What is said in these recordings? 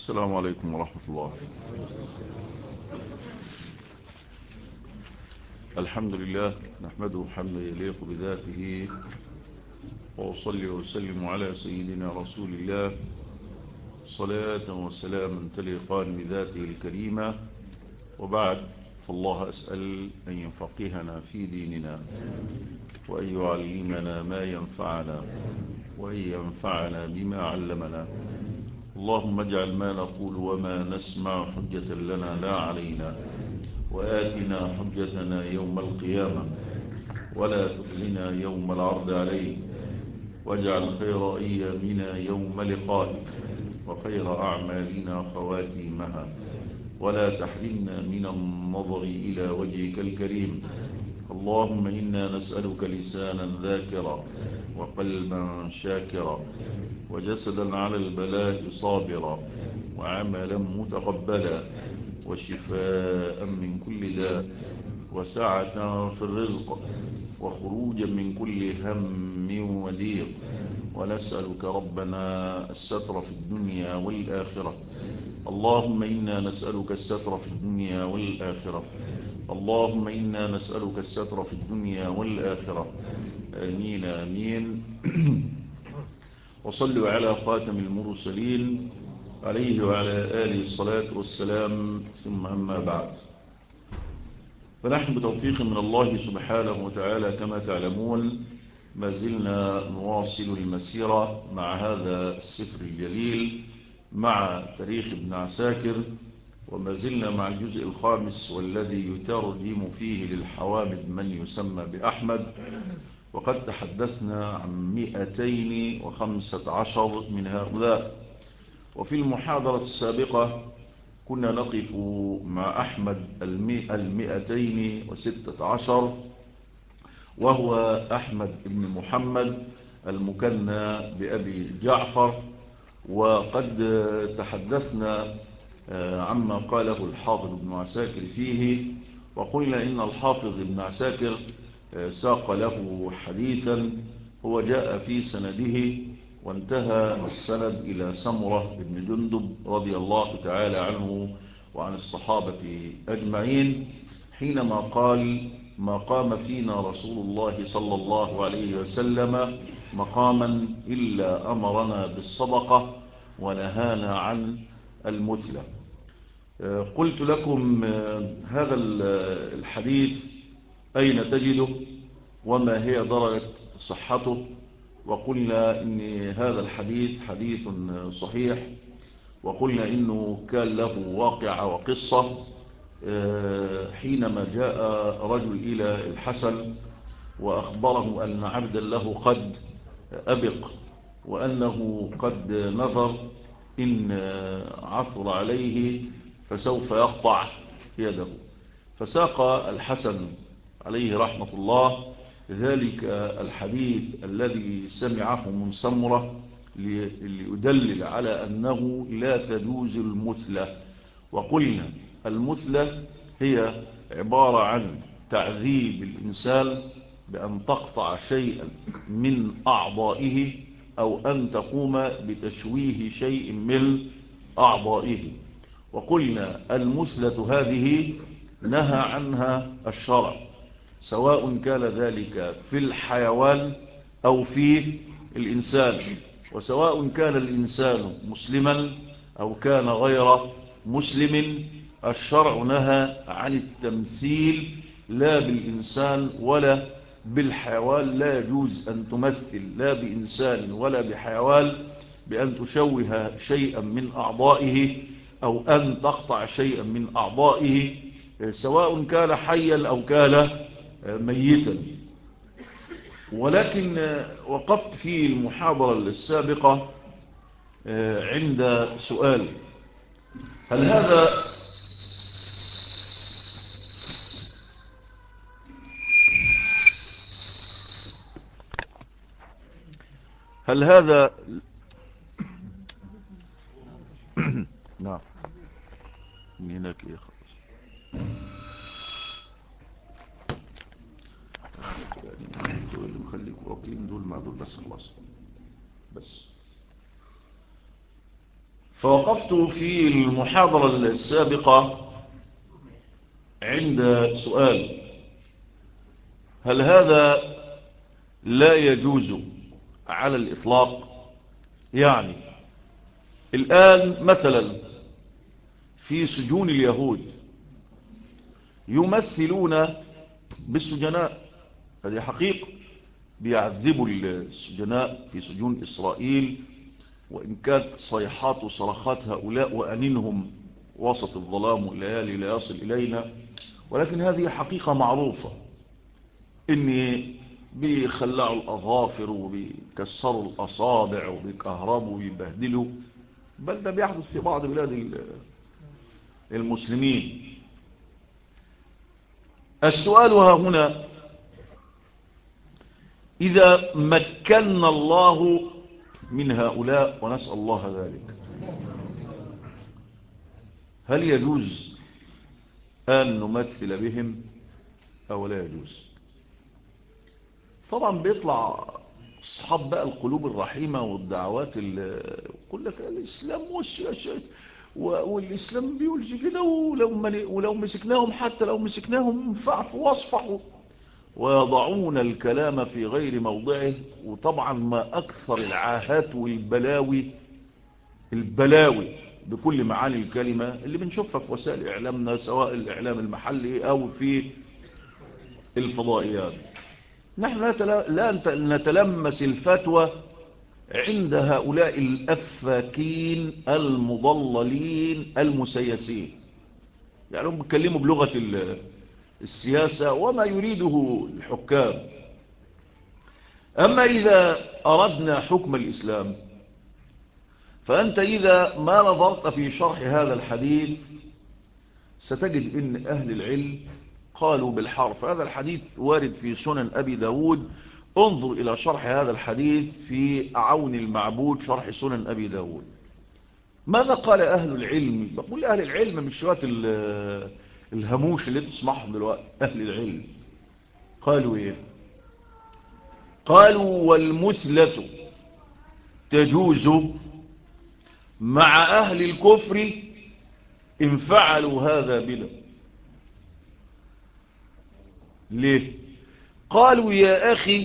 السلام عليكم ورحمة الله. الحمد لله نحمده حمدا يليق بذاته، وأصلي وسلم على سيدنا رسول الله صلاة وسلاما تليقان بذاته الكريمة. وبعد، فالله أسأل أن يفقهنا في ديننا، وأن يعلمنا ما ينفعنا، وأن ينفعنا بما علمنا. اللهم اجعل ما نقول وما نسمع حجة لنا لا علينا، وآتنا حجتنا يوم القيامة، ولا تخزنا يوم العرض عليك، واجعل خير أيامنا يوم لقائك، وخير أعمالنا خواتيمها، ولا تحرمنا من النظر إلى وجهك الكريم. اللهم إنا نسألك لسانا ذاكرا، وقلبا شاكرا، وجسدا على البلاء صابرا، وعملا متقبلا، وشفاء من كل داء، وسعة في الرزق، وخروجا من كل هم وضيق. ونسألك ربنا الستر في الدنيا والآخرة. اللهم إنا نسألك الستر في الدنيا والآخرة. اللهم إنا نسألك الستر في الدنيا والآخرة. آمين آمين. وصلوا على خاتم المرسلين عليه وعلى آله الصلاة والسلام، ثم أما بعد. فنحن بتوفيق من الله سبحانه وتعالى كما تعلمون ما زلنا نواصل المسيرة مع هذا السفر الجليل، مع تاريخ ابن عساكر، وما زلنا مع الجزء الخامس والذي يترجم فيه للحوامد من يسمى بأحمد. وقد تحدثنا عن 215 من هؤلاء. وفي المحاضرة السابقة كنا نقف مع أحمد 216، وهو أحمد بن محمد المكنى بأبي جعفر. وقد تحدثنا عما قاله الحافظ ابن عساكر فيه، وقلنا إن الحافظ ابن عساكر ساق له حديثا هو جاء في سنده، وانتهى السند إلى سمرة بن جندب رضي الله تعالى عنه وعن الصحابة أجمعين، حينما قال: ما قام فينا رسول الله صلى الله عليه وسلم مقاما إلا أمرنا بالصدقة ونهانا عن المثلى. قلت لكم هذا الحديث أين تجده وما هي درجة صحته، وقلنا إن هذا الحديث حديث صحيح، وقلنا إنه كان له واقع وقصة. حينما جاء رجل إلى الحسن وأخبره أن عبدا له قد أبق، وأنه قد نظر إن عثر عليه فسوف يقطع يده. فساق الحسن عليه رحمة الله ذلك الحديث الذي سمعه من سمرة ليدلل على أنه لا تجوز المثلى. وقلنا المثلى هي عبارة عن تعذيب الإنسان بأن تقطع شيئا من أعضائه، أو أن تقوم بتشويه شيء من أعضائه. وقلنا المثلة هذه نهى عنها الشرع، سواء كان ذلك في الحيوان أو في الإنسان، وسواء كان الإنسان مسلما أو كان غير مسلم. الشرع نهى عن التمثيل لا بالإنسان ولا بالحيوان. لا يجوز أن تمثل لا بإنسان ولا بحيوان بأن تشوه شيئا من أعضائه، أو أن تقطع شيئا من أعضائه، سواء كان حيا أو كان ميتا. ولكن وقفت في المحاضرة السابقة عند سؤال: هل هذا نعم من هناك ايه خلاص يعني دول اللي مخليك واقفين دول مع دول بس خلاص بس. فوقفت في المحاضرة السابقة عند سؤال: هل هذا لا يجوز على الإطلاق؟ يعني الآن مثلا في سجون اليهود يمثلون بالسجناء، هذه حقيقة، بيعذبوا السجناء في سجون إسرائيل، وإن كانت صيحات وصرخات هؤلاء وأنينهم وسط الظلام والليالي لا يصل إلينا، ولكن هذه حقيقة معروفة، إن بيخلعوا الأظافر وبيكسروا الأصابع وبيكهربوا ويبهدلوا، بل ده بيحدث في بعض بلاد المسلمين. السؤال ها هنا: إذا مكن الله من هؤلاء، ونسأل الله ذلك، هل يجوز أن نمثل بهم أو لا يجوز؟ طبعا بيطلع أصحاب بقى القلوب الرحيمة والدعوات يقول لك الإسلام والإسلام بيقولش كده، ولو مسكناهم، حتى لو مسكناهم فاعفوا واصفحوا، ويضعون الكلام في غير موضعه. وطبعا ما أكثر العاهات والبلاوي بكل معاني الكلمة اللي بنشوفها في وسائل إعلامنا، سواء الإعلام المحلي أو في الفضائيات. نحن لا نتلمس الفتوى عند هؤلاء الأفاكين المضللين المسيسين، يعني هم بيتكلموا بلغة السياسة وما يريده الحكام. أما إذا أردنا حكم الإسلام، فأنت إذا ما نظرت في شرح هذا الحديث ستجد إن أهل العلم قالوا بالحرف. هذا الحديث وارد في سنن أبي داود، انظر إلى شرح هذا الحديث في عون المعبود، شرح سنن أبي داود. ماذا قال أهل العلم؟ بقول أهل العلم مش شوية الهموش اللي تسمعهم دلوقتي، أهل العلم قالوا إيه؟ قالوا: والمثلة تجوز مع أهل الكفر إن فعلوا هذا بنا. ليه؟ قالوا: يا أخي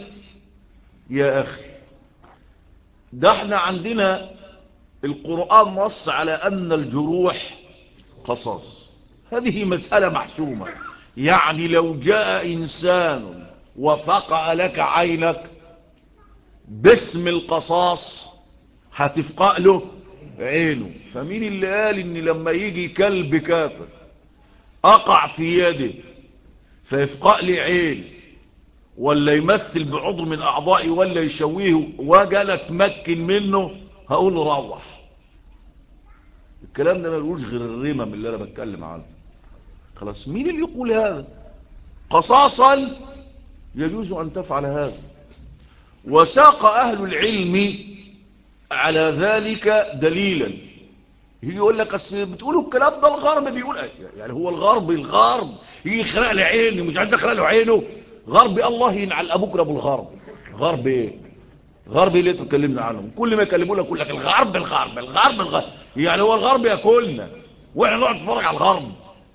ده احنا عندنا القرآن نص على أن الجروح قصاص، هذه مسألة محسومة. يعني لو جاء إنسان وفقع لك عينك باسم القصاص هتفقع له عينه. فمين اللي قال ان لما يجي كلب كافر اقع في يده فيفقع لي عين، ولا يمثل بعضو من اعضائي، ولا يشويه وجل اتمكن منه هقول له روح؟ الكلام ده ملوش غير الرمم اللي انا بتكلم عنه. خلاص، مين اللي يقول هذا؟ قصاصا يجوز ان تفعل هذا. وساق اهل العلم على ذلك دليلا. يجي يقول لك اصل بتقولوا الكلام ده الغرب بيقول، يعني هو الغرب يجي يخلق لي عيني مش عايز اخلق له عينه؟ غرب الله ينعل ابوك ابو الغرب. غرب ايه؟ غرب ايه اللي انتوا اتكلمنا عنهم؟ كل ما يكلموا لك يقول لك الغرب. يعني هو الغرب ياكلنا واحنا نقعد نتفرج على الغرب؟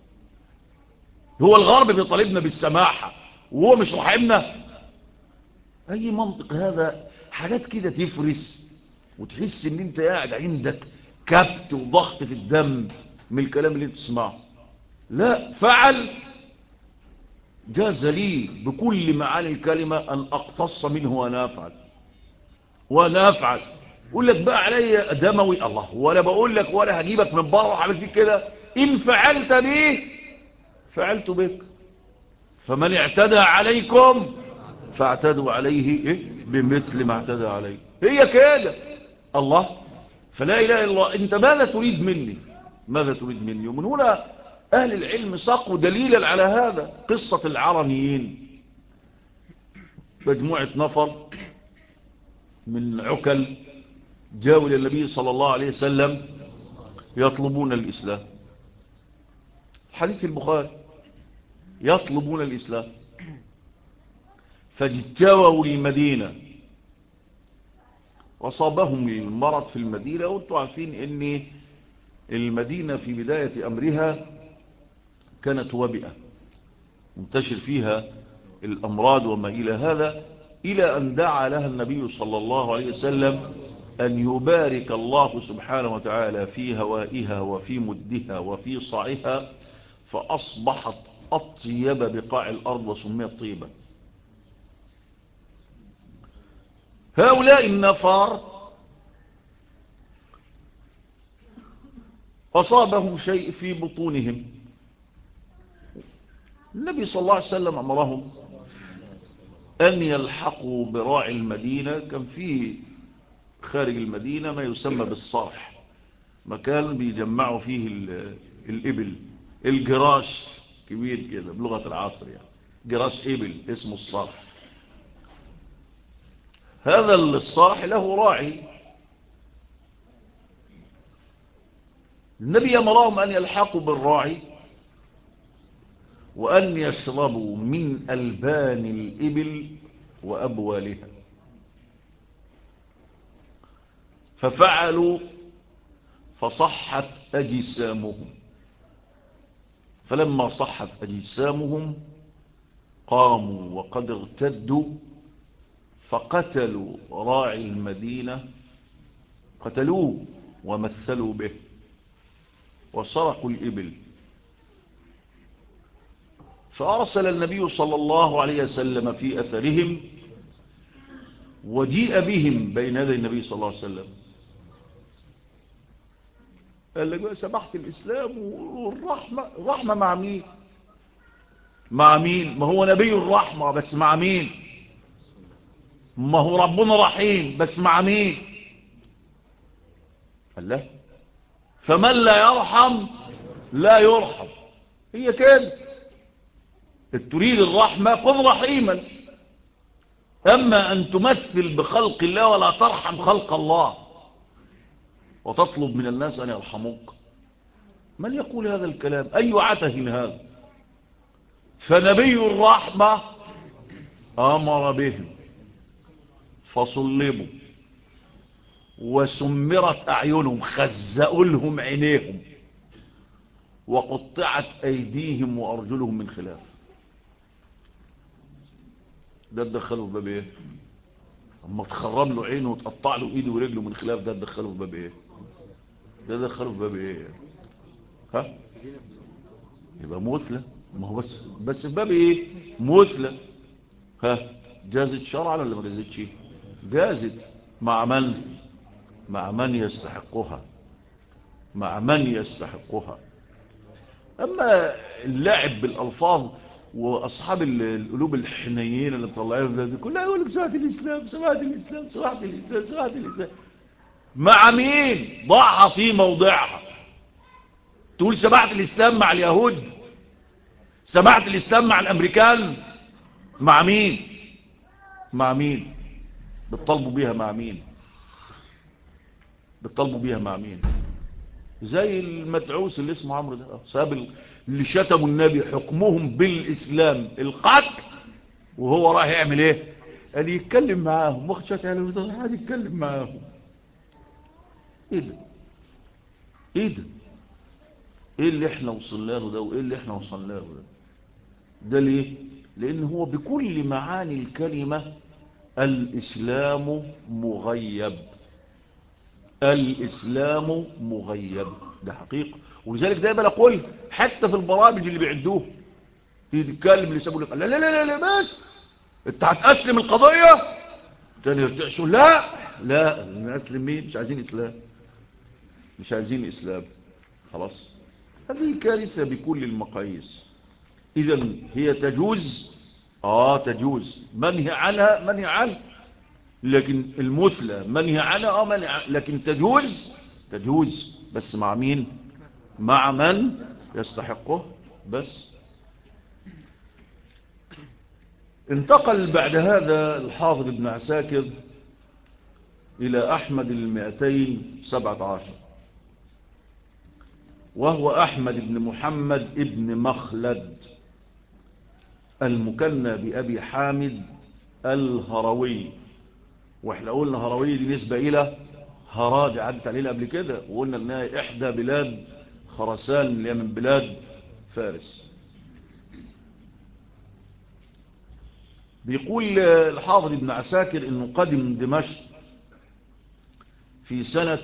هو الغرب بيطالبنا بالسماحه وهو مش رحمنا؟ اي منطق هذا؟ حاجات كده تفرس وتحس ان انت قاعد عندك كبت وضغط في الدم من الكلام اللي انت تسمعه. لا، فعل جاز لي بكل معاني الكلمة ان اقتص منه وانا افعل. يقول لك بقى علي دموي، الله، ولا بقول لك ولا هجيبك من بره وعمل فيك كده. ان فعلت به فعلت بك، فمن اعتدى عليكم فاعتدوا عليه بمثل ما اعتدى عليه. هي كده. الله، فلا إله إلا الله. أنت ماذا تريد مني؟ ومن هنا أهل العلم ساقوا دليلا على هذا. قصة العرنيين، مجموعة نفر من عكل جاءوا إلى النبي صلى الله عليه وسلم يطلبون الإسلام. حديث البخاري، يطلبون الإسلام، فاجتووا المدينة وصابهم المرض في المدينة. وانتوا عارفين ان المدينة في بداية أمرها كانت وبئة منتشر فيها الأمراض وما إلى هذا، إلى أن دعا لها النبي صلى الله عليه وسلم أن يبارك الله سبحانه وتعالى في هوائها وفي مدها وفي صاعها، فأصبحت أطيب بقاع الأرض وسميت طيبة. هؤلاء النفار أصابهم شيء في بطونهم. النبي صلى الله عليه وسلم أمرهم أن يلحقوا براعي المدينة. كان فيه خارج المدينة ما يسمى بالصرح، مكان بيجمعوا فيه الإبل، الجراش كبير كده بلغة العصر، يعني جراش إبل اسمه الصرح. هذا الصرح له راعي. النبي أمرهم أن يلحقوا بالراعي وأن يشربوا من ألبان الإبل وأبوالها. ففعلوا فصحت أجسامهم. فلما صحت أجسامهم قاموا وقد ارتدوا فقتلوا راعي المدينة، قتلوه ومثلوا به وسرقوا الإبل. فأرسل النبي صلى الله عليه وسلم في أثرهم وجيء بهم بين يدي النبي صلى الله عليه وسلم. قال لك سمحت الإسلام والرحمة. الرحمة مع مين؟ مع مين؟ ما هو نبي الرحمة، بس مع مين؟ ما هو ربنا رحيم، بس مع مين؟ قال لا، فمن لا يرحم لا يرحم. هي كده، تريد الرحمة كن رحيما. أما أن تمثل بخلق الله ولا ترحم خلق الله وتطلب من الناس أن يرحموك، من يقول هذا الكلام؟ أي عته هذا؟ فنبي الرحمة أمر بهم فصلبوا وسمرت أعينهم، خزقوا لهم عينيهم، وقطعت أيديهم وأرجلهم من خلاف. ده تدخله في باب ايه؟ اما تخرم له عينه وتقطع له ايده ورجله من خلاف، ده تدخله في باب ايه؟ ده تدخله في باب ايه؟ ها؟ يبقى مثلى. ما هو بس في باب ايه؟ مثلى. ها؟ جازت شرعا ولا ما جازتش؟ جازت. مع من؟ مع من يستحقها، مع من يستحقها. اما اللعب بالالفاظ واصحاب القلوب الحنيين اللي مطلعين ده كلها يقول لك سمعة الاسلام، سمعة الاسلام، سمعة الاسلام، سمعة الاسلام. مع مين؟ ضعها في موضعها. تقول سمعة الاسلام مع اليهود؟ سمعة الاسلام مع الامريكان؟ مع مين؟ مع مين بتطالبوا بيها؟ مع مين بتطالبوا بيها؟ مع مين؟ زي المدعوس اللي اسمه عمرو ده، ساب اللي شتموا النبي حكمهم بالاسلام القتل، وهو راح يعمل ايه؟ قال يتكلم معاهم، واخد شويه عيال قاعد يتكلم معاهم. ايه ده؟ ايه ده؟ ايه اللي احنا وصلنا له ده؟ وايه اللي احنا وصلنا له ده؟ ده ليه؟ لان هو بكل معاني الكلمه الاسلام مغيب. الاسلام مغيب، ده حقيقه. ولذلك دايما اقول حتى في البرامج اللي بيعدوه يتكلم اللي سابوا لك لا لا لا لا بس انت هتأسلم القضية تاني يرتعشوا. لا لا، نأسلم مين؟ مش عايزين اسلام، مش عايزين اسلام، خلاص. هذه كارثة بكل المقاييس. اذن هي تجوز، تجوز، منهي عنها منهي عنها، لكن المثلى منهي عنها منهي عنها، لكن تجوز، تجوز، بس مع مين؟ مع من يستحقه بس. انتقل بعد هذا الحافظ ابن عساكر إلى أحمد 217، وهو أحمد بن محمد ابن مخلد المكنى بأبي حامد الهروي. واحنا قلنا هروي دي نسبة إلى هرادي عدت علينا قبل كده، وقلنا انها احدى بلاد خراسان اللي هي من بلاد فارس. بيقول الحافظ ابن عساكر انه قدم دمشق في سنة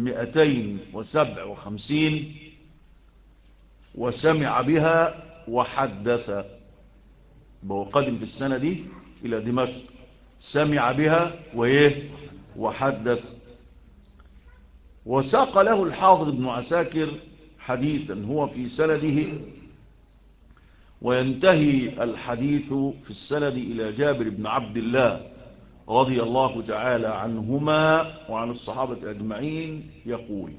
257 وسمع بها وحدث. هو قدم في السنة دي إلى دمشق، سمع بها وحدث. وساق له الحافظ ابن عساكر حديثا هو في سنده، وينتهي الحديث في السند إلى جابر بن عبد الله رضي الله تعالى عنهما وعن الصحابة أجمعين يقول: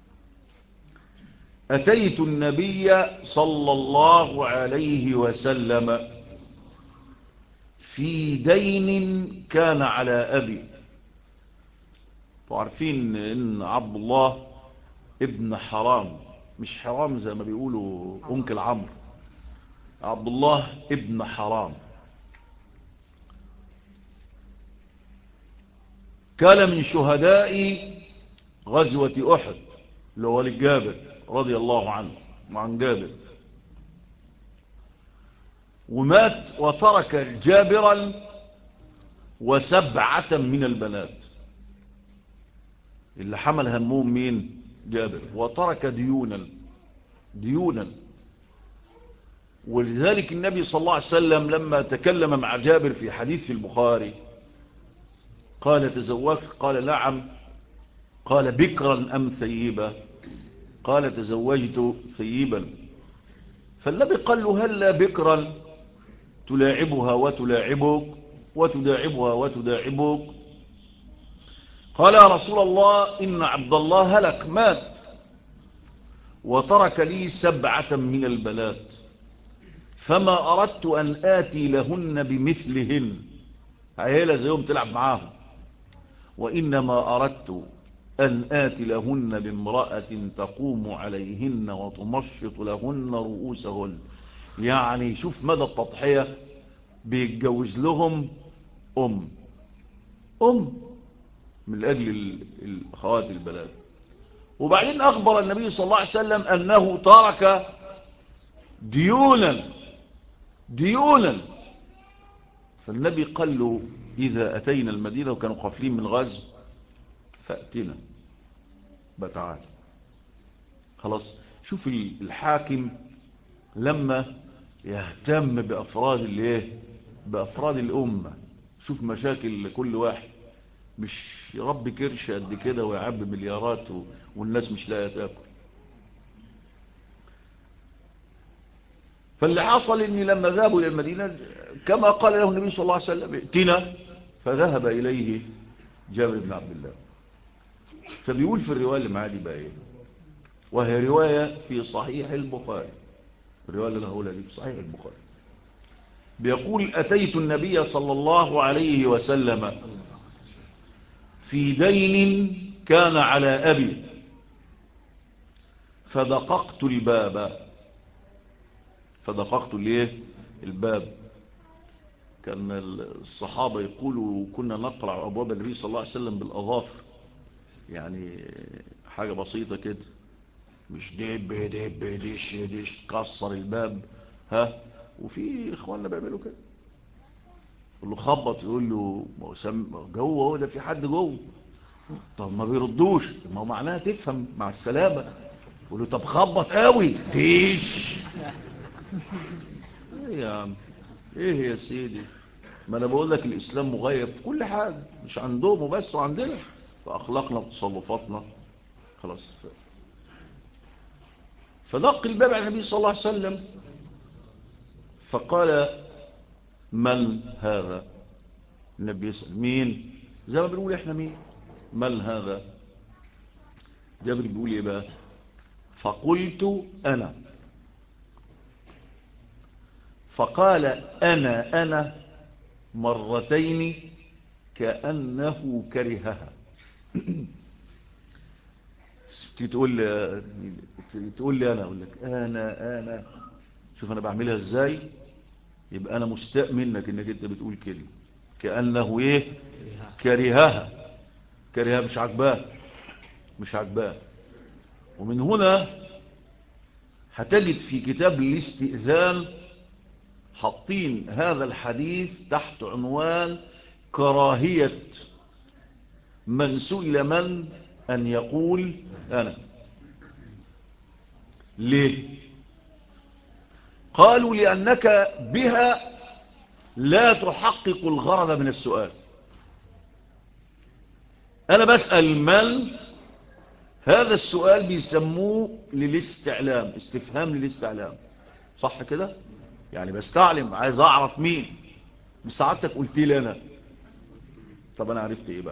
أتيت النبي صلى الله عليه وسلم في دين كان على أبي. وعارفين إن عبد الله ابن حرام، مش حرام زي ما بيقولوا أنكل عمرو، عبد الله ابن حرام كان من شهداء غزوة أحد، اللي هو لجابر رضي الله عنه وعن جابر، ومات وترك جابرا و7 من البنات. اللي حمل همهم مين؟ جابر. وترك ديونا. ولذلك النبي صلى الله عليه وسلم لما تكلم مع جابر في حديث في البخاري قال: تزوجت؟ قال: نعم. قال: بكرا أم ثيبا؟ قال: تزوجت ثيبا. فالنبي قال له: هل بكرا تلاعبها وتلاعبك وتداعبها وتداعبك؟ قال: يا رسول الله، إن عبد الله هلك مات وترك لي 7 من البنات، فما أردت أن آتي لهن بمثلهن، عيلة زيهم تلعب معاهم، وإنما أردت أن آتي لهن بامرأة تقوم عليهن وتمشط لهن رؤوسهن. يعني شوف مدى التضحية، بيتجوز لهم أم من أجل الأخوات البنات. وبعدين أخبر النبي صلى الله عليه وسلم أنه ترك ديونا. فالنبي قال له: إذا أتينا المدينة، وكانوا قافلين من غزو، فأتنا بتعال. خلاص. شوف الحاكم لما يهتم بأفراد الأمة، شوف مشاكل كل واحد، مش يربي كرش قد كده ويعبي مليارات والناس مش لاقيه تاكل. فاللي حصل ان لما ذهبوا الى المدينه كما قال له النبي صلى الله عليه وسلم: ائتنا. فذهب اليه جابر بن عبد الله. فبيقول في الروايه اللي معاه دي بقى ايه، وهي روايه في صحيح البخاري، الروايه اللي هقولها دي في صحيح البخاري. بيقول: اتيت النبي صلى الله عليه وسلم في دين كان على أبي، فدققت الباب. كان الصحابة يقولوا: كنا نقرع أبواب النبي صلى الله عليه وسلم بالأظافر، يعني حاجة بسيطة كده، مش دب دش كسر الباب. وفي إخواننا بيعملوا كده، يقول له خبط، يقول له جوه، هو ده في حد جوه؟ طب ما بيردوش، ما هو معناها تفهم مع السلامة. يقول له: طب خبط قوي ديش. ايه يا عم، ايه يا سيدي؟ ما انا بقول لك الاسلام مغيب في كل حاجة، مش عندهم وبس وعندنا، في اخلاقنا وتصرفاتنا. خلاص. فدق الباب على النبي صلى الله عليه وسلم فقال: من هذا؟ النبي يسأل: مين؟ زي ما بنقول احنا مين؟ من هذا؟ جابر بيقول ايه بقى؟ فقلت: أنا. فقال: أنا مرتين كأنه كرهها. تقول لي أنا، أقول لك أنا شوف أنا بعملها إزاي. يبقى أنا مستاء منك إنك أنت بتقول كده، كأنه كرهها مش عجباه. مش عجباه. ومن هنا هتجد في كتاب الاستئذان حاطين هذا الحديث تحت عنوان كراهية من سئل من أن يقول أنا. ليه؟ قالوا لأنك بها لا تحقق الغرض من السؤال. أنا بسأل من، هذا السؤال بيسموه للاستعلام، استفهام للاستعلام، صح كده؟ يعني بستعلم، عايز أعرف مين. بساعتك قلت لي أنا، طب أنا عرفت إيه بقى؟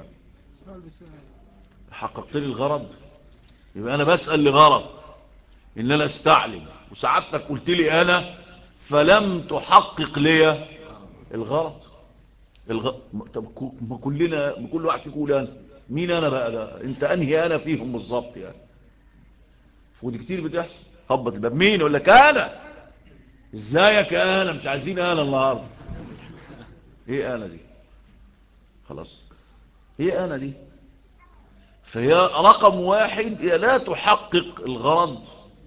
حققت لي الغرض. يبقى أنا بسأل لغرض إن أنا استعلم، وساعتك قلت لي أنا، فلم تحقق لي الغرض. طب ما كلنا، ما كل واحد يقول أنا. مين أنا بقى ده؟ أنت أنهي أنا فيهم بالظبط يعني؟ ودي كتير بتحصل. خبط الباب، مين؟ يقول لك أنا. ازيك يا أنا؟ مش عايزين أنا النهارده. إيه أنا دي؟ خلاص، هي أنا دي. فهي رقم واحد، هي لا تحقق الغرض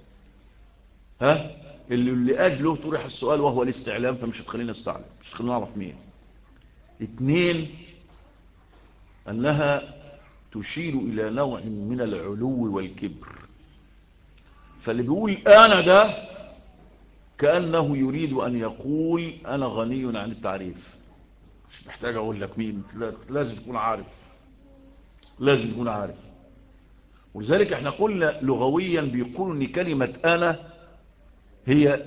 اللي أجله طرح السؤال، وهو الاستعلام، فمش هتخلينا نستعلم، مش هتخلينا نعرف مين. 2، أنها تشير إلى نوع من العلو والكبر. فاللي بيقول أنا ده كأنه يريد أن يقول أنا غني عن التعريف، مش محتاج أقول لك مين، لازم تكون عارف، لازم تكون عارف. ولذلك احنا قلنا لغويا بيقولوا ان كلمة أنا هي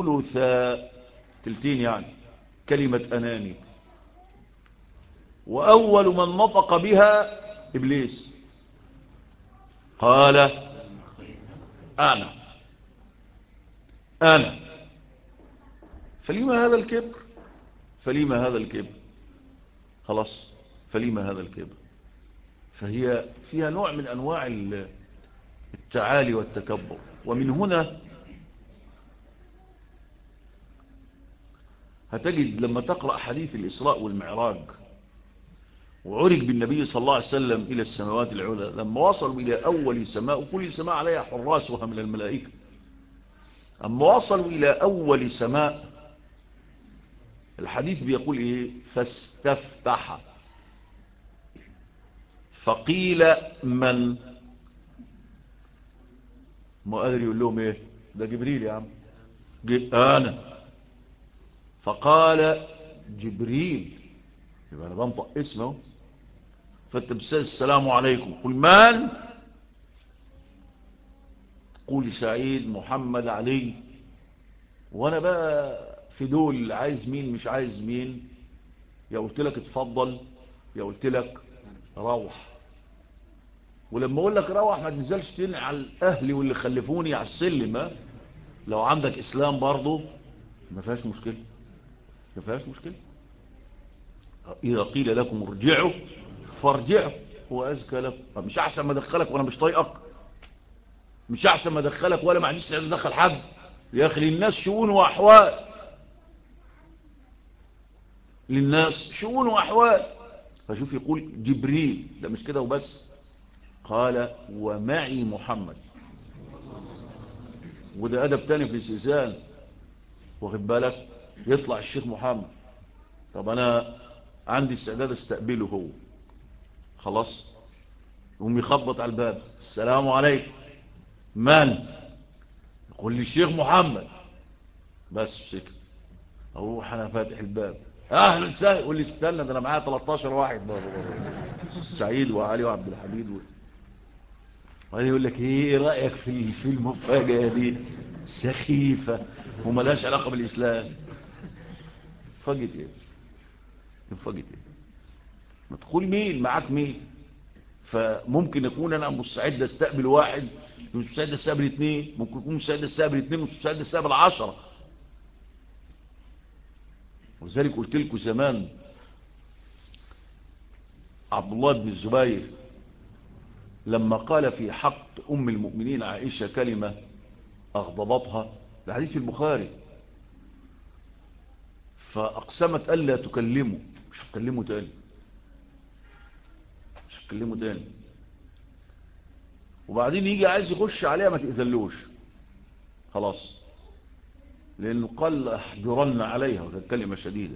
تلتين، يعني كلمة أناني. وأول من نطق بها إبليس، قال أنا. أنا. فلما هذا الكبر؟ فلما هذا الكبر؟ خلاص، فلما هذا الكبر؟ فهي فيها نوع من أنواع التعالي والتكبر. ومن هنا هتجد لما تقرأ حديث الإسراء والمعراج، وعرج بالنبي صلى الله عليه وسلم إلى السماوات العلى، لما وصلوا إلى أول سماء، وكل سماء عليها حراسها من الملائكة، أما وصلوا إلى أول سماء، الحديث بيقول إيه؟ فاستفتح، فقيل من؟ ما قادر يقول لهم إيه؟ ده جبريل يا عم. أنا. فقال جبريل، يبقى أنا بنطق اسمه. فأنت بتسأل السلام عليكم، قل من؟ قول سعيد، محمد، علي. وأنا بقى في دول عايز مين مش عايز مين، يا قلت لك اتفضل، يا قلت لك روح. ولما اقول لك روح ما تنزلش تنع على اهلي واللي خلفوني على السلم. لو عندك اسلام برضه ما فيهاش مشكله، ما فيهاش مشكله. اذا قيل لكم ارجعوا فارجعوا هو ازكى لكم. مش احسن ما ادخلك وانا مش طايقك؟ مش احسن ما ادخلك ولا ما عنديش سعاده ادخل حد؟ يا اخي للناس شؤون واحوال، للناس شؤون واحوال. فشوف يقول جبريل، ده مش كده وبس، قال ومعي محمد. وده أدب تاني في الاستئذان، واخد بالك؟ يطلع الشيخ محمد، طب أنا عندي استعداد استقبله هو، خلاص، يقوم يخبط على الباب، السلام عليكم، من؟ يقول لي الشيخ محمد، بس سكت. أروح أنا فاتح الباب، أهلا وسهلا. يقول لي استنى، ده أنا معايا 13 واحد بره، سعيد وعلي وعبد الحميد وبعدين يقول لك ايه رأيك في المفاجأة دي؟ سخيفة وملاش علاقة بالإسلام. مفاجأة ايه؟ مفاجأة ايه؟ مدخول مين؟ معاك مين؟ فممكن يكون انا مستعد استقبل واحد، مش مستعد استقبل 2، ممكن يكون مستعد استقبل 2 مش مستعد استقبل 10. ولذلك قلت لكم زمان عبد الله بن الزبير لما قال في حق أم المؤمنين عائشة كلمة أغضبتها، الحديث في البخاري، فأقسمت ألا تكلمه، مش هتكلمه تاني، مش هتكلمه تاني. وبعدين يجي عايز يخش عليها ما تأذلوش خلاص، لأنه قال احجرن عليها، وكانت كلمة شديدة.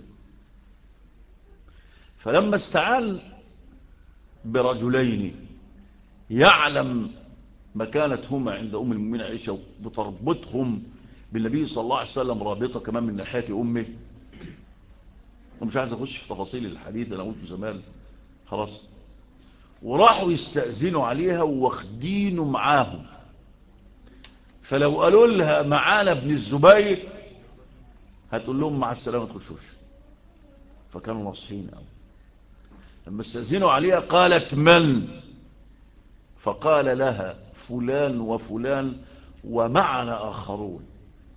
فلما استعان برجلين يعلم مكانتهما عند أم المؤمنين عائشة بتربطهم بالنبي صلى الله عليه وسلم رابطة كمان من ناحية أمه، ومش عايز أخش في تفاصيل الحديث أنا قلته زمان خلاص، وراحوا يستأذنوا عليها واخدينه معاهم. فلو قالوا لها معانا ابن الزبير هتقول لهم مع السلامة تخشوش. فكانوا ناصحين قوي. لما استأذنوا عليها قالت من؟ فقال لها فلان وفلان ومعنا آخرون.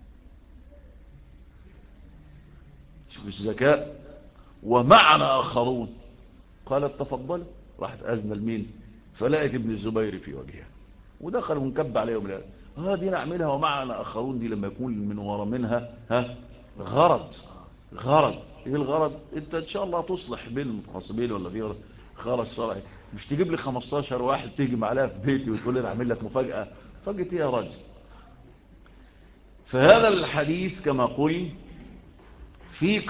شوف الذكاء، ومعنا آخرون. قالت تفضل. راحت أذن لمين؟ فلقيت ابن الزبير في وجهها ودخل ونكب عليهم الآن. دي نعملها ومعنا آخرون، دي لما يكون من ورا منها غرض. ايه الغرض؟ انت ان شاء الله تصلح بين المتخاصمين ولا غيره، خالص شرعي. مش تجيب لي 15 واحد تيجي عليها في بيتي وتقول لي انا اعمل لك مفاجأة. مفاجأة ايه يا راجل؟ فهذا الحديث كما قلت في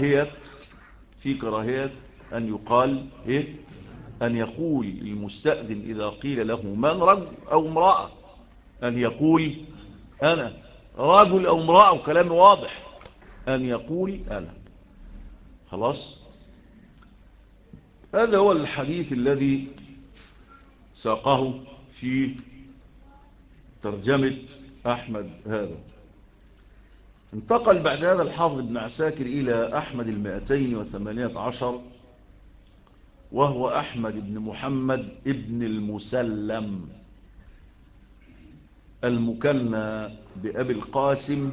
كراهية ان يقال ايه، ان يقول المستأذن اذا قيل له من رجل او امرأة ان يقول انا رجل او امرأة، وكلام واضح ان يقول انا. خلاص، هذا هو الحديث الذي ساقه في ترجمة أحمد هذا. انتقل بعد هذا الحافظ ابن عساكر إلى أحمد 218، وهو أحمد بن محمد ابن المسلم المكنى بأبي القاسم،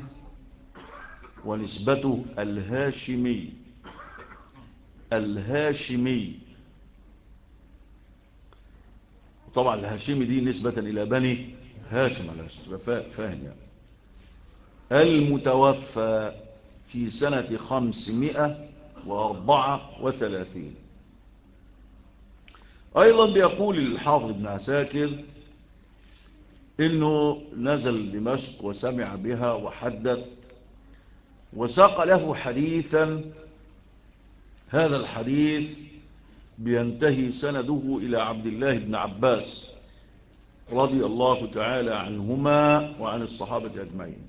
ونسبته الهاشمي. طبعا الهاشمي دي نسبة إلى بني هاشم، فاهم يعني. المتوفى في سنة 534. أيضا بيقول الحافظ ابن عساكر إنه نزل دمشق وسمع بها وحدث، وساق له حديثا. هذا الحديث بينتهي سنده إلى عبد الله بن عباس رضي الله تعالى عنهما وعن الصحابة أجمعين.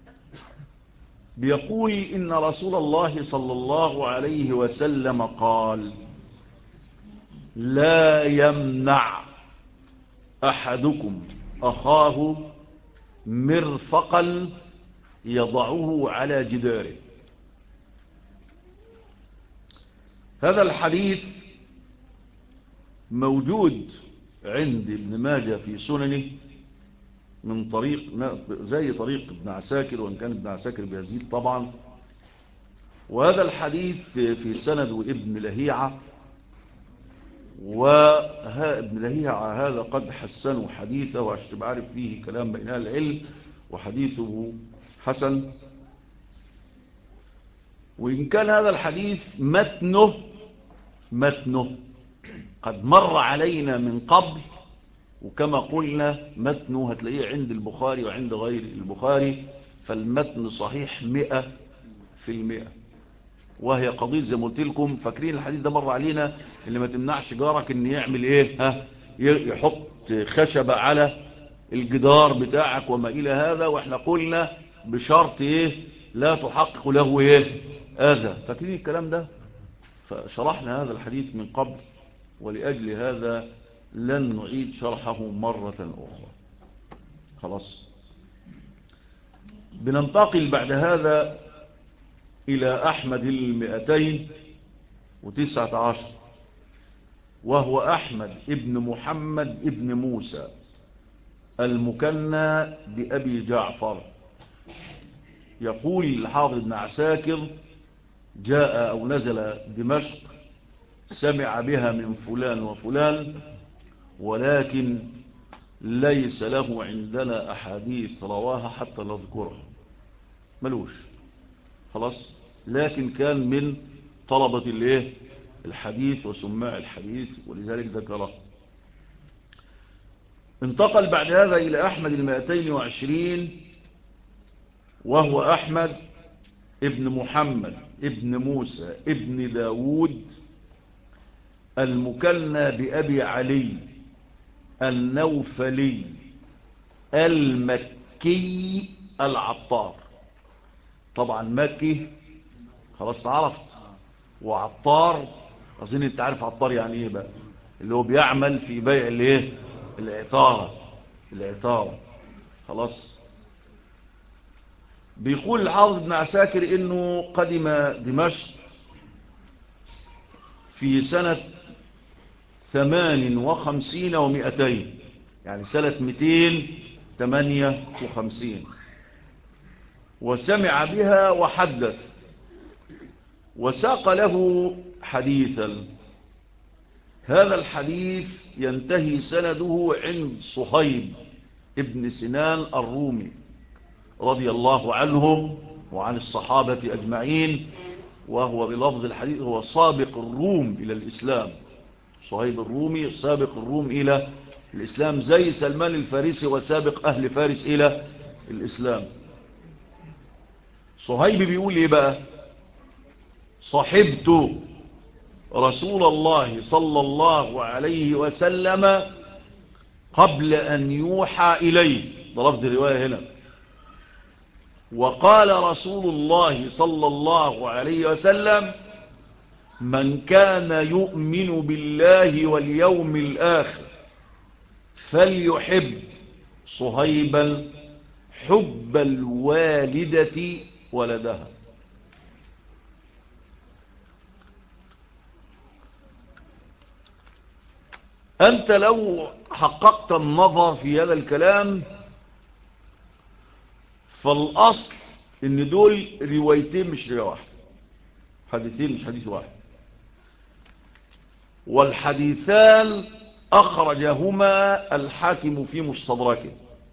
بيقول إن رسول الله صلى الله عليه وسلم قال: لا يمنع أحدكم أخاه مرفقا يضعه على جداره. هذا الحديث موجود عند ابن ماجه في سننه من طريق زي طريق ابن عساكر، وان كان ابن عساكر بيزيد طبعا. وهذا الحديث في سند ابن لهيعة، وابن لهيعة هذا قد حسنوا حديثه، وعشان تبقى عارف فيه كلام بين اهل العلم، وحديثه حسن. وإن كان هذا الحديث متنه قد مر علينا من قبل، وكما قلنا متنه هتلاقيه عند البخاري وعند غير البخاري، فالمتن صحيح 100%. وهي قضية زي ما قلت لكم، فاكرين الحديث ده مر علينا، اللي ما تمنعش جارك ان يعمل ايه، يحط خشبة على الجدار بتاعك وما الى هذا، واحنا قلنا بشرط ايه، لا تحقق له ايه اذى. فاكرين الكلام ده؟ فشرحنا هذا الحديث من قبل، ولأجل هذا لن نعيد شرحه مرة أخرى. خلاص، بننتقل بعد هذا إلى أحمد 219، وهو أحمد ابن محمد ابن موسى المكنى بأبي جعفر. يقول الحافظ ابن عساكر: جاء أو نزل دمشق، سمع بها من فلان وفلان، ولكن ليس له عندنا أحاديث رواها حتى نذكرها، ملوش. خلاص، لكن كان من طلبة الحديث وسماع الحديث، ولذلك ذكره. انتقل بعد هذا إلى أحمد 220، وهو أحمد ابن محمد ابن موسى ابن داود المكنى بأبي علي النوفلي المكي العطار. طبعا مكي خلاص تعرفت، وعطار أظن انت عارف عطار يعني ايه بقى، اللي هو بيعمل في بيع الايه، العطارة. خلاص. بيقول الحافظ ابن عساكر انه قدم دمشق في سنة 58 و200، يعني سنة 258، وسمع بها وحدث وساق له حديثا. هذا الحديث ينتهي سنده عند صهيب ابن سنان الرومي رضي الله عنه وعن الصحابة أجمعين، وهو بلفظ الحديث هو سابق الروم إلى الإسلام. صهيب الرومي سابق الروم إلى الإسلام، زي سلمان الفارسي وسابق أهل فارس إلى الإسلام. صهيب بيقول إيه بقى؟ صحبت رسول الله صلى الله عليه وسلم قبل أن يوحى إليه، ده لفظ الرواية هنا. وقال رسول الله صلى الله عليه وسلم: من كان يؤمن بالله واليوم الآخر فليحب صهيبا حب الوالدة ولدها. أنت لو حققت النظر في هذا الكلام فالأصل إن دول روايتين مش رواية واحدة، حديثين مش حديث واحد. والحديثان أخرجهما الحاكم في مستدركه.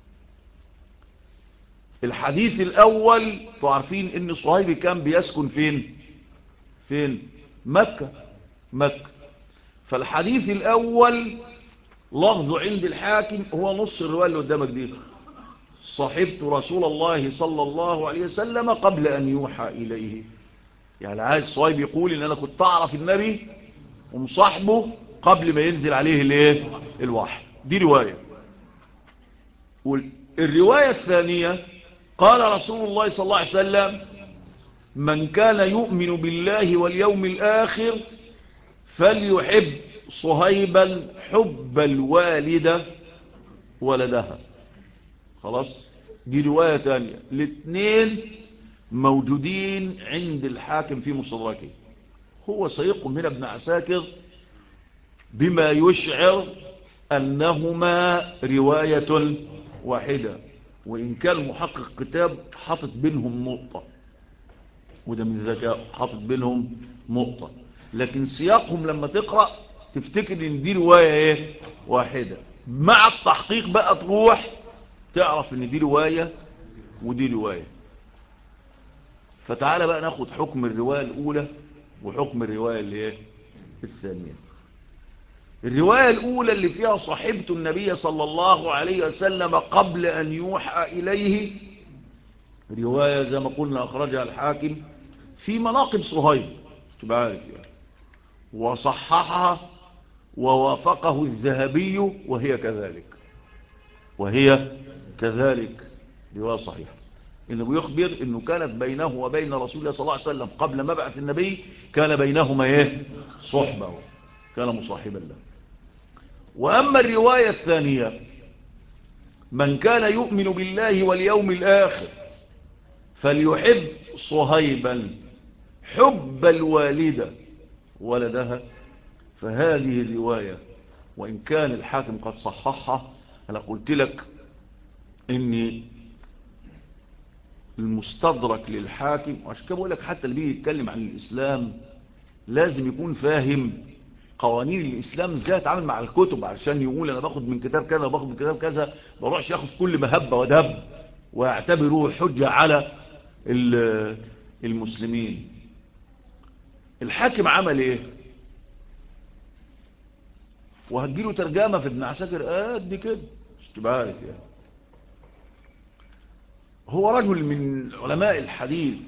الحديث الأول تعرفين إن صهيب كان بيسكن فين؟ مكة. فالحديث الأول لفظه عند الحاكم هو نص الرواية اللي قدامك دي: صحبت رسول الله صلى الله عليه وسلم قبل أن يوحى إليه. يعني عايز صهيب يقول إن أنا كنت أعرف النبي ومصاحبه قبل ما ينزل عليه الوحي. دي رواية. والرواية الثانية قال رسول الله صلى الله عليه وسلم: من كان يؤمن بالله واليوم الآخر فليحب صهيبا حب الوالدة ولدها. خلاص. دي رواية تانية، الاثنين موجودين عند الحاكم في مستدركه. هو سيقوم هنا ابن عساكر بما يشعر أنهما رواية واحدة، وإن كان محقق كتاب حاطط بينهم نقطة، وده من ذكاء حاطط بينهم نقطة، لكن سياقهم لما تقرأ تفتكر ان دي رواية واحدة. مع التحقيق بقى تروح تعرف ان دي رواية ودي رواية. فتعال بقى ناخد حكم الرواية الأولى وحكم الرواية الثانية. الرواية الأولى اللي فيها صحبت النبي صلى الله عليه وسلم قبل أن يوحى إليه، رواية زي ما قلنا أخرجها الحاكم في مناقب صهيب، تبقى عارف يعني، وصححها ووافقه الذهبي وهي كذلك رواية صحيحة. إنه بيخبر إنه كانت بينه وبين رسول الله صلى الله عليه وسلم قبل مبعث النبي كان بينهما صحبة، كان مصاحبا له. وأما الرواية الثانية: من كان يؤمن بالله واليوم الآخر فليحب صهيبا حب الوالدة ولدها، فهذه الرواية وإن كان الحاكم قد صححها، أنا قلت لك إن المستدرك للحاكم، وعشان كده بقول لك حتى اللي بيجي يتكلم عن الإسلام لازم يكون فاهم قوانين الإسلام ازاي اتعامل مع الكتب، عشان يقول أنا باخد من كتاب كذا وباخد من كتاب كذا، بروحش ياخد كل مهبة ودب ويعتبروه حجة على المسلمين. الحاكم عمل ايه؟ وهتجيله ترجمة في ابن عساكر قد كده تبقى عارف يعني. هو رجل من علماء الحديث.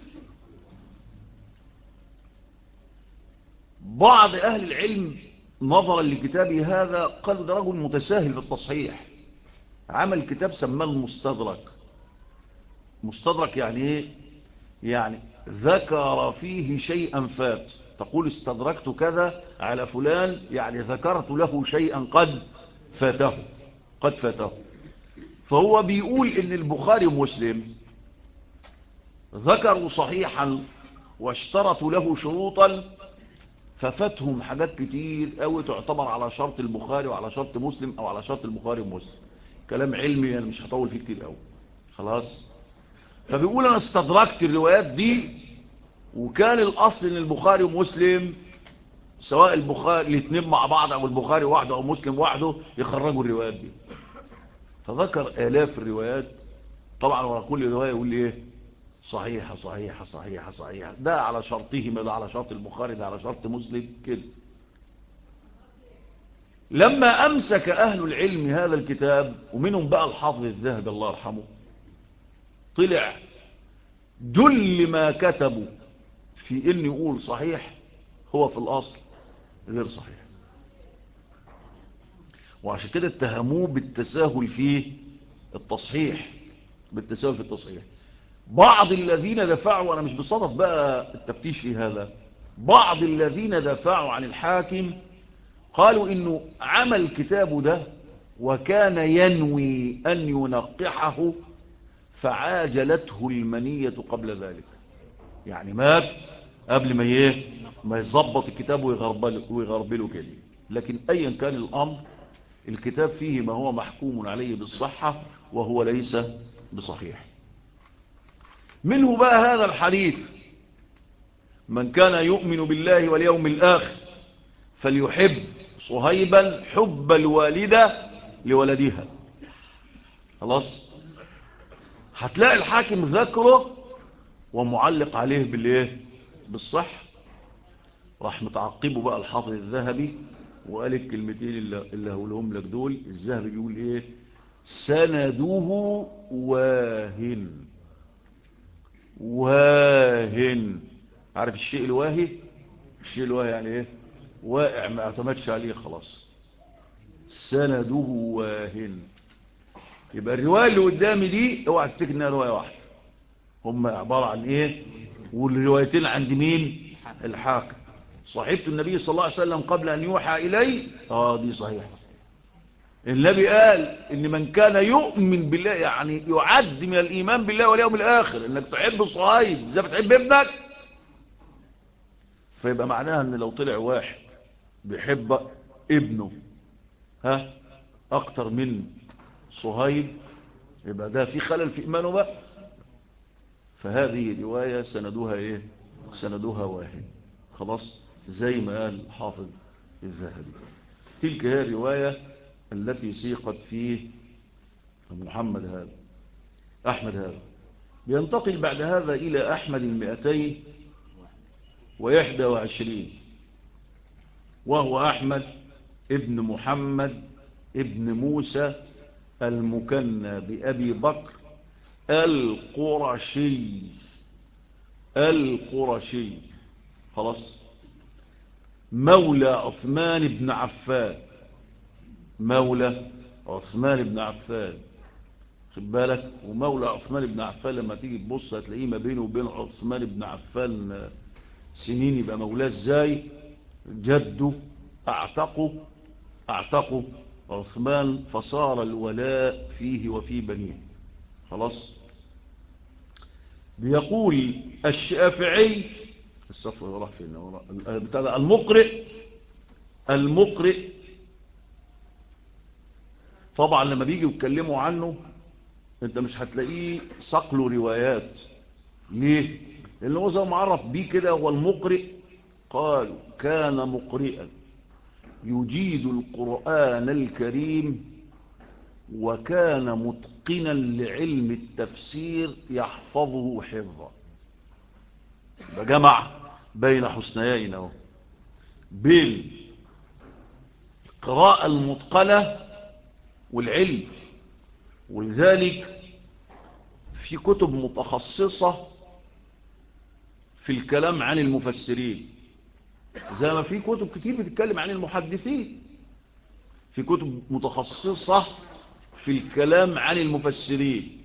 بعض أهل العلم نظرا لكتابه هذا قالوا ده رجل متساهل في التصحيح. عمل كتاب سماه المستدرك. مستدرك يعني ايه؟ يعني ذكر فيه شيئا فات. تقول استدركت كذا على فلان، يعني ذكرت له شيئا قد فاته. فهو بيقول ان البخاري ومسلم ذكروا صحيحا واشترطوا له شروطا، ففاتهم حاجات كتير قوي تعتبر على شرط البخاري وعلى شرط مسلم او على شرط البخاري ومسلم. كلام علمي انا مش هطول فيه كتير قوي. خلاص. فبيقول انا استدركت الروايات دي، وكان الاصل ان البخاري ومسلم سواء البخاري الاثنين مع بعض او البخاري وحده او مسلم وحده يخرجوا الروايات دي. فذكر آلاف الروايات. طبعا ورا كل رواية يقول لي ايه؟ صحيحة صحيحة صحيحة صحيحة، ده على شرطهما، ده على شرط البخاري، ده على شرط مسلم كده. لما أمسك أهل العلم هذا الكتاب، ومنهم بقى الحافظ الذهبي الله يرحمه، طلع جل ما كتبوا في إن يقول صحيح هو في الأصل غير صحيح. وعشان كده اتهموه بالتساهل في التصحيح. بالتساهل في التصحيح. بعض الذين دفعوا، أنا مش بصدد بقى التفتيش في هذا، بعض الذين دفعوا عن الحاكم قالوا إنه عمل كتابه ده وكان ينوي أن ينقحه فعاجلته المنية قبل ذلك. يعني مات قبل ما يظبط الكتاب ويغربله كده. لكن أيا كان الأمر، الكتاب فيه ما هو محكوم عليه بالصحة وهو ليس بصحيح. منه بقى هذا الحديث: من كان يؤمن بالله واليوم الآخر فليحب صهيبا حب الوالدة لولدها. خلاص. هتلاقي الحاكم ذكره ومعلق عليه بالايه؟ بالصح. راح متعقبه بقى الحافظ الذهبي وقال الكلمتين اللي هقولهم لك دول. الذهبي بيقول ايه؟ سنده واهن. واهن. عارف الشيء الواهي؟ الشيء الواهي يعني ايه؟ واقع، ما اعتمدش عليه خلاص. سنده واهن. يبقى الرواية اللي قدامي دي اوعى تفتكر انها رواية واحدة، هم عبارة عن ايه؟ والروايتين عند مين؟ الحاكم. صحيبة النبي صلى الله عليه وسلم قبل ان يوحى اليه، دي صحيحة. النبي قال ان من كان يؤمن بالله، يعني يعد من الايمان بالله واليوم الاخر انك تحب صهيب زي بتحب ابنك. فيبقى معناها ان لو طلع واحد بيحب ابنه اكتر من صهيب، يبقى ده في خلل في ايمانه بقى. فهذه رواية سندوها ايه؟ سندوها واحد. خلاص. زي ما قال حافظ الذهبي. تلك هي الرواية التي سيقت فيه محمد هذا، أحمد هذا. بينتقل بعد هذا إلى أحمد 221، وهو أحمد ابن محمد ابن موسى المكنى بأبي بكر القرشي. خلاص. مولى عثمان بن عفان. مولى عثمان بن عفان. خد بالك. ومولى عثمان بن عفان لما تيجي تبص هتلاقيه ما بينه وبين عثمان بن عفان سنين، يبقى مولاه ازاي؟ جده اعتقه عثمان، فصار الولاء فيه وفي بنيه. خلاص. بيقول الشافعي الصفر راح فين؟ بتاع المقرئ طبعا لما بيجي يتكلموا عنه انت مش هتلاقيه صقله روايات. ليه؟ لانه هو زي ما عرف بيه كده، هو المقرئ. قال كان مقرئا يجيد القرآن الكريم، وكان متقنا لعلم التفسير يحفظه حفظا. جمع بين حسنيين، بين القراءة المتقنة والعلم. ولذلك في كتب متخصصة في الكلام عن المفسرين، زي ما في كتب كتير بتتكلم عن المحدثين، في كتب متخصصة في الكلام عن المفسرين.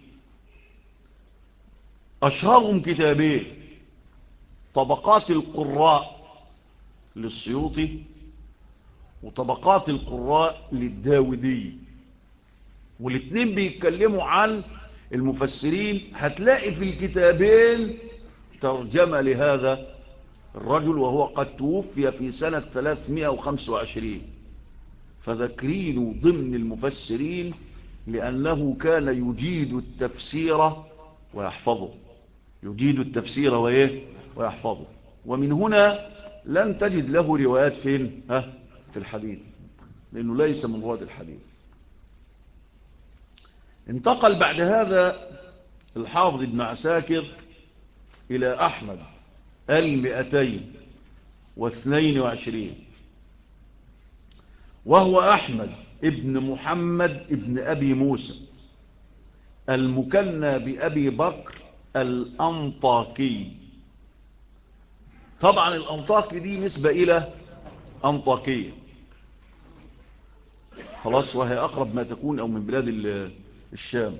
أشهرهم كتابين: طبقات القراء للسيوطي، وطبقات القراء للداودي، والاثنين بيتكلموا عن المفسرين. هتلاقي في الكتابين ترجمة لهذا الرجل، وهو قد توفي في سنة 325، فذكرين ضمن المفسرين لأنه كان يجيد التفسير ويحفظه، يجيد التفسير ويحفظه. ومن هنا لن تجد له روايات فين؟ في الحديث، لأنه ليس من رواد الحديث. انتقل بعد هذا الحافظ ابن عساكر إلى أحمد 222، وهو أحمد ابن محمد ابن أبي موسى المكنى بأبي بكر الأنطاكي. طبعا الأنطاكي دي نسبة إلى أنطاكية، خلاص، وهي أقرب ما تكون أو من بلاد الشام.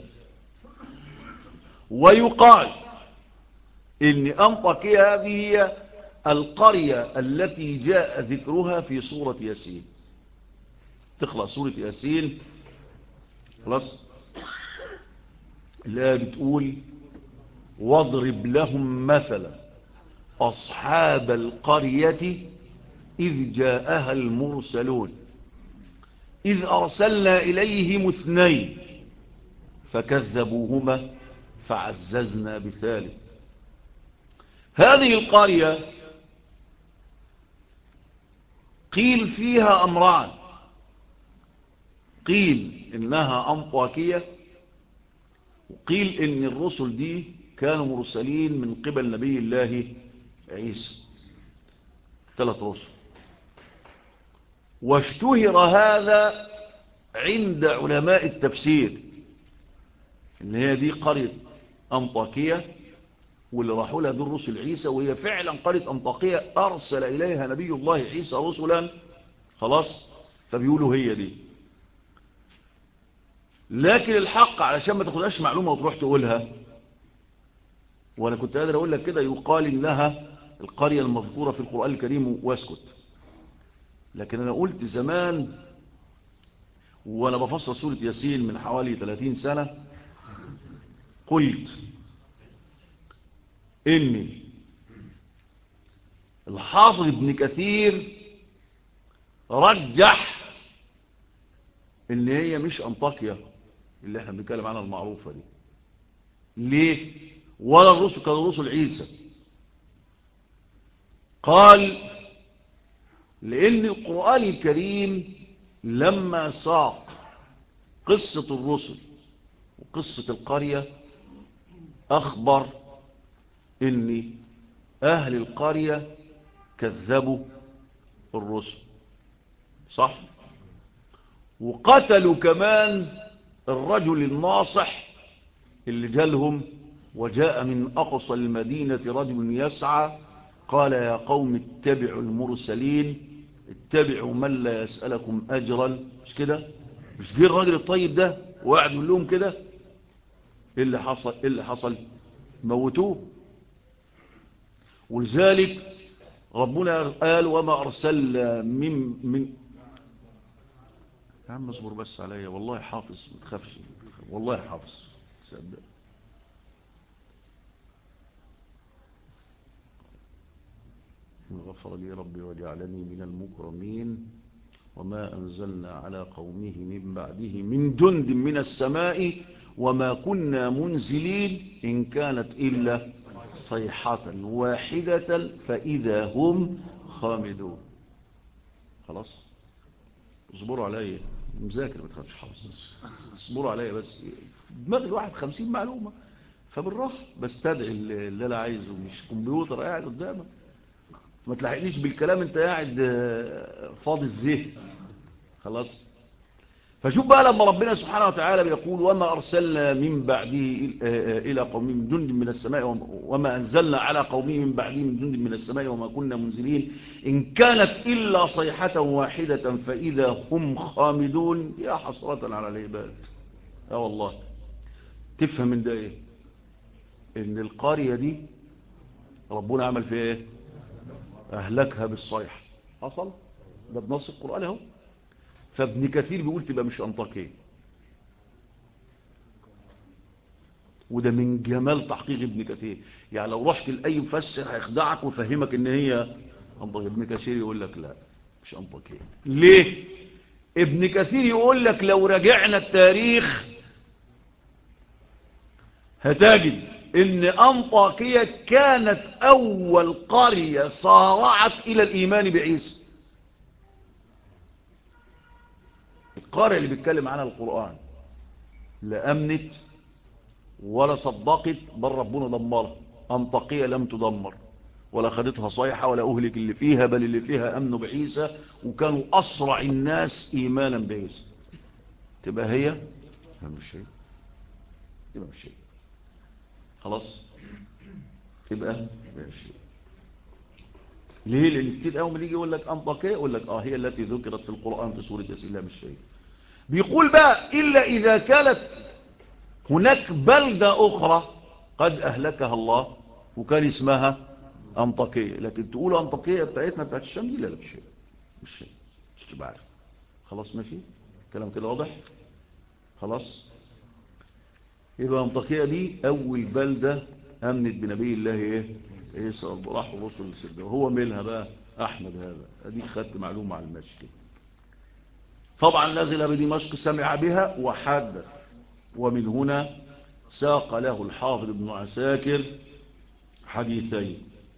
ويقال إن أنطاكية هذه هي القرية التي جاء ذكرها في سورة ياسين. تقرأ سورة ياسين، خلاص، الآية بتقول: واضرب لهم مثلا أصحاب القرية إذ جاءها المرسلون إذ أرسلنا إليهم 2 فكذبوهما فعززنا بثالث. هذه القرية قيل فيها أمران: قيل إنها أنطاكية، وقيل إن الرسل دي كانوا مرسلين من قبل نبي الله عيسى، 3 رسل. واشتهر هذا عند علماء التفسير إن هي دي قرية أنطاكية، واللي راحوا لها دول رسل عيسى، وهي فعلا قرية أنطاكية أرسل إليها نبي الله عيسى رسلا، خلاص، فبيقولوا هي دي. لكن الحق علشان ما تاخدهاش معلومة وتروح تقولها، وانا كنت قادر اقول لك كده، يقال انها القرية المذكورة في القرآن الكريم واسكت. لكن انا قلت زمان وانا بفسر سورة ياسين من حوالي 30 سنة، قلت ان الحافظ ابن كثير رجح ان هي مش أنطاكية اللي احنا بنتكلم عنها المعروفة دي. ليه؟ ولا الرسل كانوا رسل عيسى. قال: لأن القرآن الكريم لما ساق قصة الرسل وقصة القرية أخبر إن أهل القرية كذبوا الرسل، صح؟ وقتلوا كمان الرجل الناصح اللي جالهم: وجاء من أقصى المدينة رجل يسعى قال يا قوم اتبعوا المرسلين اتبعوا من لا يسألكم أجرا. مش كده؟ مش جه الراجل الطيب ده وقعد يقول لهم كده؟ ايه اللي حصل؟ ايه اللي حصل؟ موتوه. ولذلك ربنا قال: وما أرسلنا من يا عم اصبر بس عليا، والله حافظ، ما تخافش، والله حافظ، صدق. غفر لي ربي وجعلني من المكرمين وما أنزلنا على قومه من بعده من جند من السماء وما كنا منزلين إن كانت إلا صيحة واحدة فإذا هم خامدون. خلاص، اصبروا عليا، مذاكر، ما تخافش، حافظ، بس اصبروا عليا، بس دماغ الواحد 50 معلومة، فبالراحة بستدعي اللي أنا عايزه، مش كمبيوتر قاعد قدامك. ما تلاحقنيش بالكلام انت قاعد فاضي الذهن، خلاص. فشوف بقى لما ربنا سبحانه وتعالى بيقول وما أرسلنا من بعده إلى قوم من جند من السماء وما أنزلنا على قوم من بعده من جند من السماء وما كنا منزلين إن كانت إلا صيحة واحدة فإذا هم خامدون يا حسرة على العباد. والله تفهم من ده إيه؟ إن القرية دي ربنا عمل فيها إيه؟ أهلكها بالصيحة. حصل ده بنص القرآن اهو. فابن كثير بيقول تبقى مش أنطاكية، وده من جمال تحقيق ابن كثير. يعني لو رحت لأي مفسر هيخدعك وفهمك ان هي أنطاكية، ابن كثير يقول لك لا مش أنطاكية. ليه؟ ابن كثير يقول لك لو رجعنا التاريخ هتجد ان أنطاكية كانت أول قرية صارعت إلى الإيمان بعيسى. القرية اللي بيتكلم عنها القرآن لا أمنت ولا صدقت، بل ربنا دمرها. أنطاكية لم تدمر ولا خدتها صيحة ولا أهلك اللي فيها، بل اللي فيها أمنوا بعيسى وكانوا أسرع الناس إيمانا بعيسى. تبقى هي مش هي، تبقى مش هي، خلاص تبقى مش هي. ليه؟ لأن كتير قوي يجي يقول لك أنطاكية يقول لك هي التي ذكرت في القرآن في سورة ياسين. لا مش هي. بيقول بقى إلا إذا كانت هناك بلدة أخرى قد أهلكها الله وكان اسمها أنطاكية، لكن تقول أنطاكية بتاعتنا بتاعت الشام دي لا لا مش هي، مش هي، مش تبقى عارف. خلاص ماشي كلام كده واضح. خلاص يبقى أنطاكية دي أول بلدة أمنت بنبي الله إيه عيسى راح ووصل لسرده، وهو ميلها بقى أحمد. هذا أديك خدت معلومة على المشي. طبعا نزل بدمشق سمع بها وحدث، ومن هنا ساق له الحافظ ابن عساكر حديثين.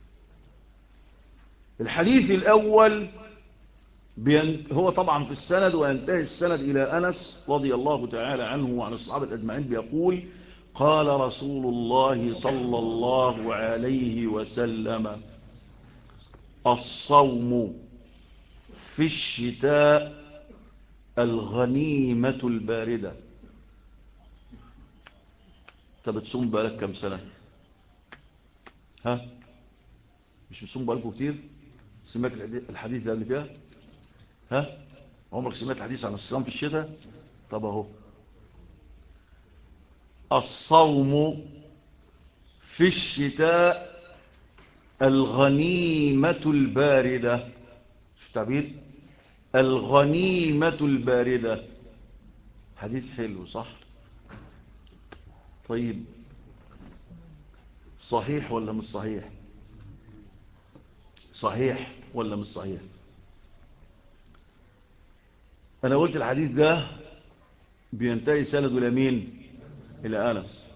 الحديث الأول هو طبعا في السند، وينتهي السند إلى أنس رضي الله تعالى عنه وعن الصحابة أجمعين بيقول قال رسول الله صلى الله عليه وسلم الصوم في الشتاء الغنيمة الباردة. انت بتصوم بقالك كم سنة؟ ها مش بتصوم بقالكم كتير؟ سمعت الحديث ده قبل كده؟ ها عمرك سمعت حديث عن الصيام في الشتاء؟ طب اهو الصوم في الشتاء الغنيمة الباردة. شو التعبير؟ الغنيمة الباردة. حديث حلو صح؟ طيب صحيح ولا مش صحيح؟ صحيح ولا مش صحيح؟ أنا قلت الحديث ده بينتهي سنده إلى مين؟ إلى أنس.